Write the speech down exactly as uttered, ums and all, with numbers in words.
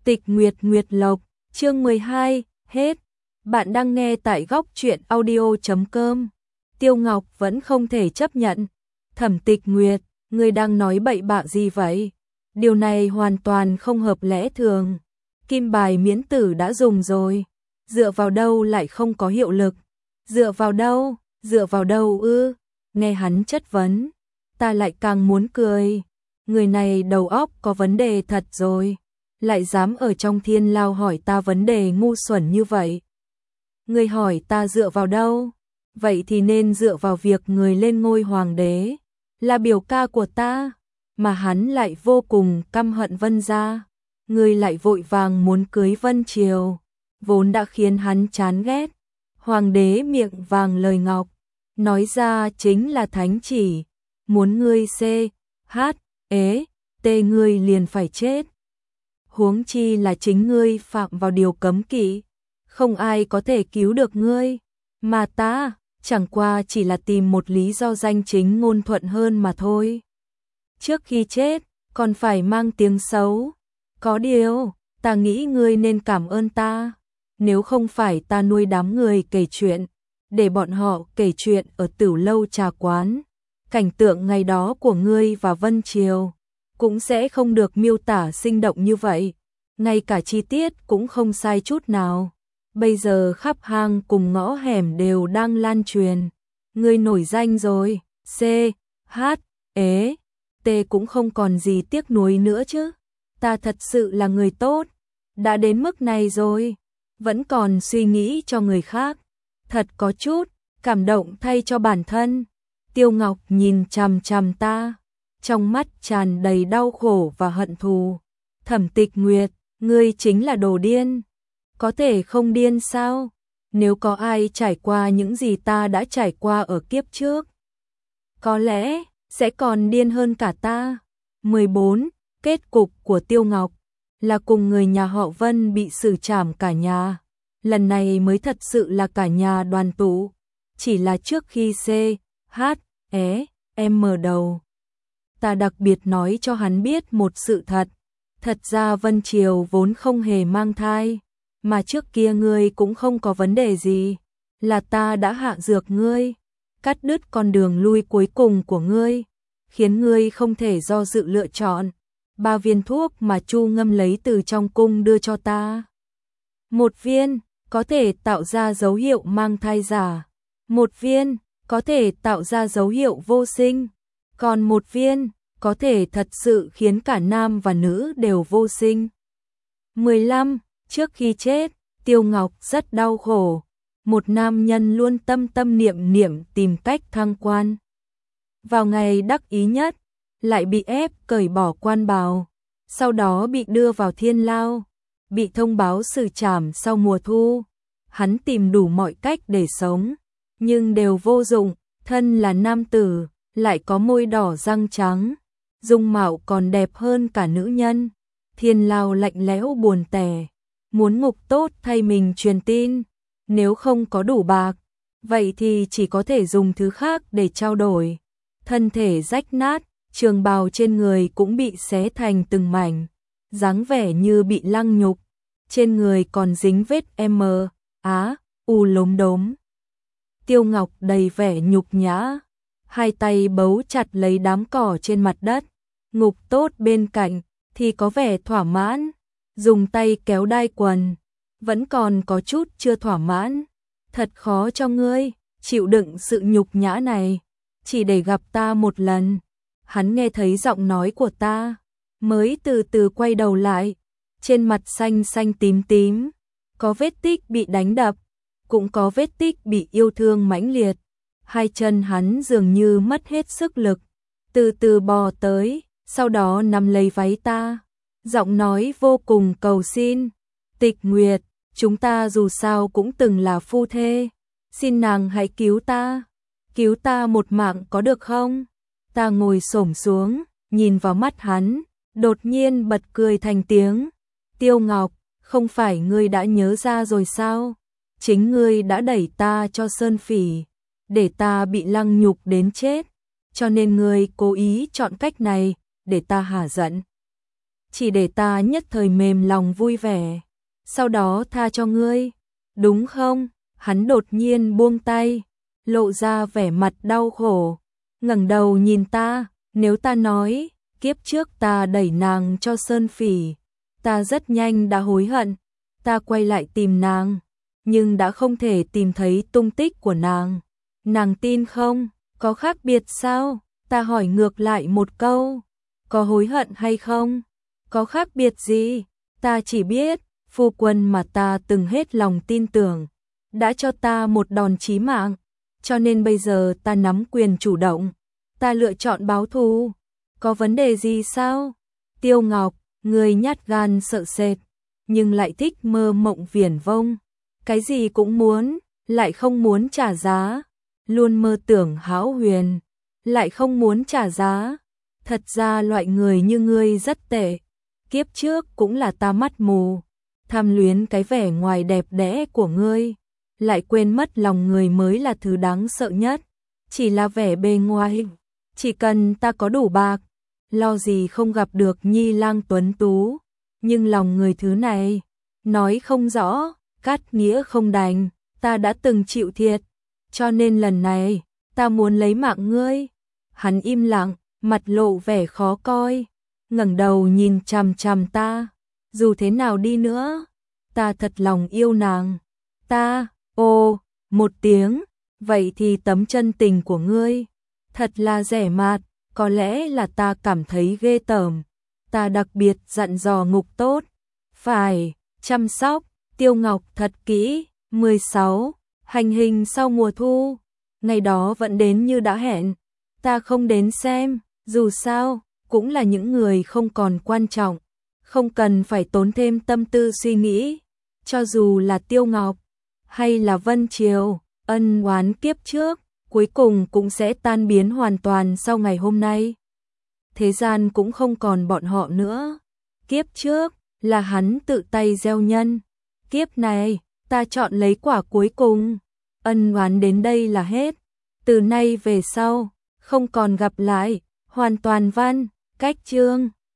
Tịch Nguyệt Nguyệt Lộc, chương mười hai, hết. Bạn đang nghe tại góc truyện audio chấm com. Tiêu Ngọc vẫn không thể chấp nhận. Thẩm Tịch Nguyệt, ngươi đang nói bậy bạ gì vậy? Điều này hoàn toàn không hợp lẽ thường. Kim bài miễn tử đã dùng rồi. Dựa vào đâu lại không có hiệu lực? Dựa vào đâu? Dựa vào đâu ư? Nghe hắn chất vấn, ta lại càng muốn cười. Người này đầu óc có vấn đề thật rồi. Lại dám ở trong thiên lao hỏi ta vấn đề ngu xuẩn như vậy. Người hỏi ta dựa vào đâu? Vậy thì nên dựa vào việc người lên ngôi hoàng đế là biểu ca của ta, mà hắn lại vô cùng căm hận Vân gia. Người lại vội vàng muốn cưới Vân Triều, vốn đã khiến hắn chán ghét. Hoàng đế miệng vàng lời ngọc, nói ra chính là thánh chỉ, muốn ngươi c, h, ế, t ngươi liền phải chết. Huống chi là chính ngươi phạm vào điều cấm kỵ, không ai có thể cứu được ngươi, mà ta chẳng qua chỉ là tìm một lý do danh chính ngôn thuận hơn mà thôi. Trước khi chết, còn phải mang tiếng xấu. Có điều, ta nghĩ ngươi nên cảm ơn ta, nếu không phải ta nuôi đám người kể chuyện, để bọn họ kể chuyện ở Tửu lâu trà quán, cảnh tượng ngày đó của ngươi và Vân Triều cũng sẽ không được miêu tả sinh động như vậy, ngay cả chi tiết cũng không sai chút nào. Bây giờ khắp hang cùng ngõ hẻm đều đang lan truyền, ngươi nổi danh rồi, c, h, ế, t cũng không còn gì tiếc nuối nữa chứ. Ta thật sự là người tốt, đã đến mức này rồi, vẫn còn suy nghĩ cho người khác, thật có chút cảm động thay cho bản thân. Tiêu Ngọc nhìn chằm chằm ta, trong mắt tràn đầy đau khổ và hận thù. Thẩm Tịch Nguyệt, ngươi chính là đồ điên. Có thể không điên sao? Nếu có ai trải qua những gì ta đã trải qua ở kiếp trước, có lẽ sẽ còn điên hơn cả ta. mười bốn. Kết cục của Tiêu Ngọc là cùng người nhà họ Vân bị xử trảm cả nhà. Lần này mới thật sự là cả nhà đoàn tụ. Chỉ là trước khi c, h, é, em mở đầu, ta đặc biệt nói cho hắn biết một sự thật. Thật ra Vân Triều vốn không hề mang thai, mà trước kia ngươi cũng không có vấn đề gì. Là ta đã hạ dược ngươi, cắt đứt con đường lui cuối cùng của ngươi, khiến ngươi không thể do dự lựa chọn. Ba viên thuốc mà Chu Ngâm lấy từ trong cung đưa cho ta. Một viên có thể tạo ra dấu hiệu mang thai giả, một viên có thể tạo ra dấu hiệu vô sinh, còn một viên có thể thật sự khiến cả nam và nữ đều vô sinh. mười lăm. Trước khi chết, Tiêu Ngọc rất đau khổ. Một nam nhân luôn tâm tâm niệm niệm tìm cách thăng quan. Vào ngày đắc ý nhất, lại bị ép cởi bỏ quan bào, sau đó bị đưa vào thiên lao, bị thông báo xử trảm sau mùa thu. Hắn tìm đủ mọi cách để sống, nhưng đều vô dụng. Thân là nam tử, lại có môi đỏ răng trắng, dung mạo còn đẹp hơn cả nữ nhân. Thiên lao lạnh lẽo buồn tẻ, muốn ngục tốt thay mình truyền tin. Nếu không có đủ bạc, vậy thì chỉ có thể dùng thứ khác để trao đổi. Thân thể rách nát, trường bào trên người cũng bị xé thành từng mảnh, dáng vẻ như bị lăng nhục. Trên người còn dính vết M, Á, U lốm đốm. Tiêu Ngọc đầy vẻ nhục nhã, hai tay bấu chặt lấy đám cỏ trên mặt đất. Ngục tốt bên cạnh thì có vẻ thỏa mãn, dùng tay kéo đai quần, vẫn còn có chút chưa thỏa mãn. Thật khó cho ngươi chịu đựng sự nhục nhã này, chỉ để gặp ta một lần. Hắn nghe thấy giọng nói của ta, mới từ từ quay đầu lại, trên mặt xanh xanh tím tím, có vết tích bị đánh đập, cũng có vết tích bị yêu thương mãnh liệt. Hai chân hắn dường như mất hết sức lực, từ từ bò tới, sau đó nắm lấy váy ta, giọng nói vô cùng cầu xin. Tịch Nguyệt, chúng ta dù sao cũng từng là phu thê, xin nàng hãy cứu ta, cứu ta một mạng có được không? Ta ngồi xổm xuống, nhìn vào mắt hắn, đột nhiên bật cười thành tiếng. Tiêu Ngọc, không phải ngươi đã nhớ ra rồi sao? Chính ngươi đã đẩy ta cho Sơn Phỉ, để ta bị lăng nhục đến chết, cho nên ngươi cố ý chọn cách này để ta hả giận. chỉ để ta nhất thời mềm lòng vui vẻ, sau đó tha cho ngươi, đúng không? Hắn đột nhiên buông tay, lộ ra vẻ mặt đau khổ, ngẩng đầu nhìn ta, nếu ta nói, kiếp trước ta đẩy nàng cho Sơn Phỉ, ta rất nhanh đã hối hận, ta quay lại tìm nàng, nhưng đã không thể tìm thấy tung tích của nàng. Nàng tin không? Có khác biệt sao? Ta hỏi ngược lại một câu, có hối hận hay không? Có khác biệt gì? Ta chỉ biết, phu quân mà ta từng hết lòng tin tưởng, đã cho ta một đòn chí mạng, cho nên bây giờ ta nắm quyền chủ động, ta lựa chọn báo thù. Có vấn đề gì sao? Tiêu Ngọc, người nhát gan sợ sệt, nhưng lại thích mơ mộng viển vông, cái gì cũng muốn, lại không muốn trả giá, luôn mơ tưởng hão huyền, lại không muốn trả giá. Thật ra loại người như ngươi rất tệ, kiếp trước cũng là ta mắt mù, tham luyến cái vẻ ngoài đẹp đẽ của ngươi, lại quên mất lòng người mới là thứ đáng sợ nhất, chỉ là vẻ bề ngoài. Chỉ cần ta có đủ bạc, lo gì không gặp được nhi lang tuấn tú, nhưng lòng người thứ này, nói không rõ, cát nghĩa không đành, ta đã từng chịu thiệt, cho nên lần này, ta muốn lấy mạng ngươi. Hắn im lặng, mặt lộ vẻ khó coi, ngẩng đầu nhìn chằm chằm ta, dù thế nào đi nữa, ta thật lòng yêu nàng. Ta, ô, một tiếng, vậy thì tấm chân tình của ngươi, thật là rẻ mạt, có lẽ là ta cảm thấy ghê tởm, ta đặc biệt dặn dò Ngục Tốt, phải chăm sóc Tiêu Ngọc thật kỹ. mười sáu. Hành hình sau mùa thu, ngày đó vẫn đến như đã hẹn, ta không đến xem, dù sao, cũng là những người không còn quan trọng, không cần phải tốn thêm tâm tư suy nghĩ, cho dù là Tiêu Ngọc, hay là Vân Triều, ân oán kiếp trước, cuối cùng cũng sẽ tan biến hoàn toàn sau ngày hôm nay. Thế gian cũng không còn bọn họ nữa, kiếp trước, là hắn tự tay gieo nhân, kiếp này, ta chọn lấy quả cuối cùng, ân oán đến đây là hết, từ nay về sau, không còn gặp lại, hoàn toàn văn, cách chương.